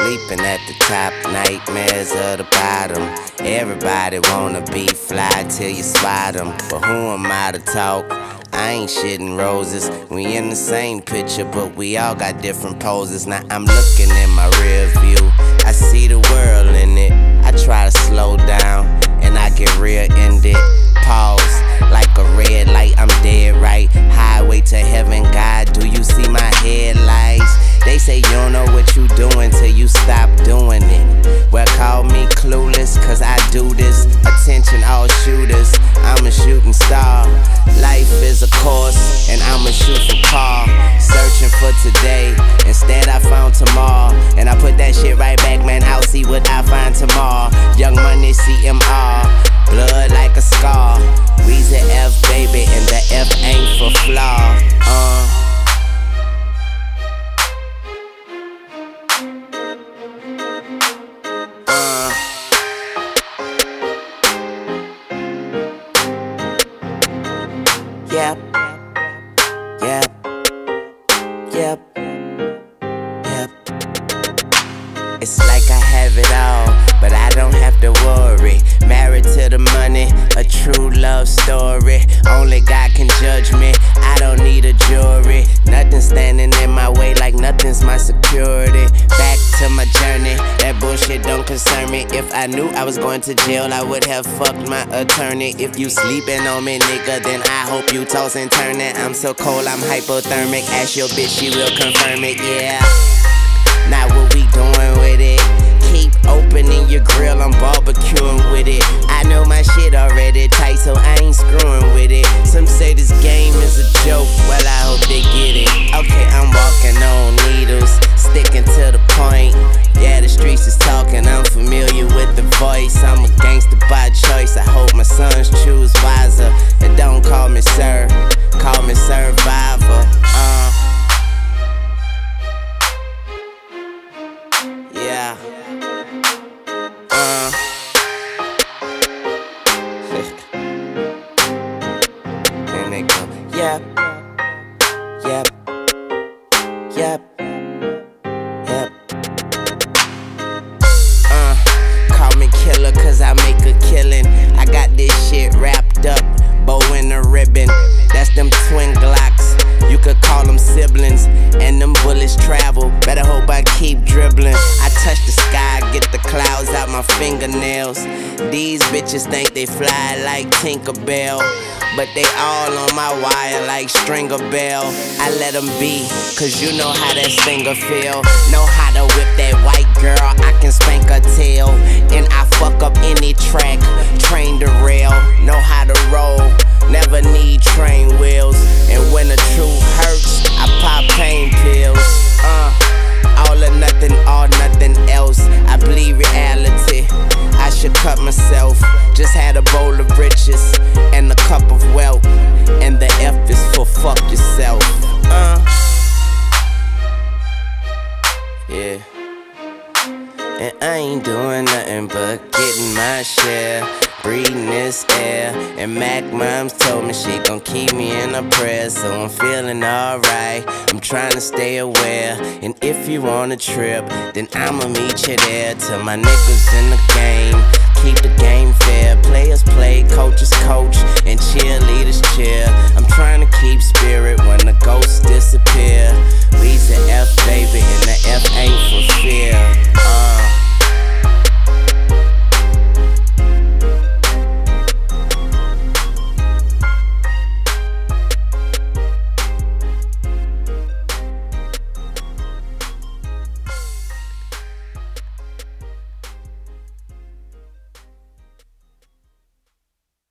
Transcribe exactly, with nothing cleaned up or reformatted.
sleeping at the top, nightmares of the bottom. Everybody wanna be fly till you spot them, but who am I to talk? I ain't shitting roses. We in the same picture, but we all got different poses. Now I'm looking in my rear view, I see the world in it. I try to slow down, and I get rear-ended. Pause, like a red light, I'm dead right. Highway to heaven, God, do you see my headlights? They say you don't know what you doing till you stop doing it. Well, call me clueless, cause I do this. Attention all shooters, I'm a shooting star. Life is a course, and I'm a shoot for par. Searching for today, instead I found tomorrow. And I put that shit right back, man, I'll see what I find tomorrow. Young Money, C M R, blood like a scar. Weezy F, baby, and the F ain't for flaw. Uh Yep, yep, yep, yep. It's like I have it all, but I don't have to worry. Married to the money, a true love story. Only God can judge me, I don't need a jury. Nothing standing in my way, like nothing's my security. Back to my journey, that bullshit don't concern me. If I knew I was going to jail, I would have fucked my attorney. If you sleeping on me, nigga, then I hope you toss and turn it. I'm so cold, I'm hypothermic. Ask your bitch, she will confirm it, yeah. Now what we doing with it? Keep opening your grill, I'm barbecuing with it. I know my shit already tight, so I ain't screwing with it. Some say this game is a joke, well I hope they get it. Okay, I'm walking on needles, sticking to the point. Yeah, the streets is talking, I'm familiar with the voice. I'm a gangster by choice, I hope my sons choose wiser. And don't call me sir, call me survivor. Uh Yeah. Uh. And they go, yep, yep, yep, yep. Uh, call me killer cause I make a killing. I got this shit wrapped up, bow and a ribbon. That's them twin Glocks, you could call them siblings. And them bullets travel, better hope I keep dribbling. I touch the sky, get the clouds out my fingernails. These bitches think they fly like Tinkerbell, but they all on my wire like Stringer Bell. I let them be, cause you know how that singer feel. Know how to whip that white girl, I can spank her tail. And I fuck up any track, train the rail. Know how to roll, never need train wheels. And when the truth hurts, I pop pain pills. Uh, all or nothing, all nothing else. I bleed reality, I should cut myself. Just had a bowl of riches and a cup of wealth. And the F is for fuck yourself. Uh, yeah. And I ain't doing nothing but getting my share, breathing this air. And Mac Moms told me she gon' keep me in her prayers, so I'm feeling alright, I'm trying to stay aware. And if you want a trip, then I'ma meet you there. Till my niggas in the game, keep the game fair. Players play, coaches coach, and cheer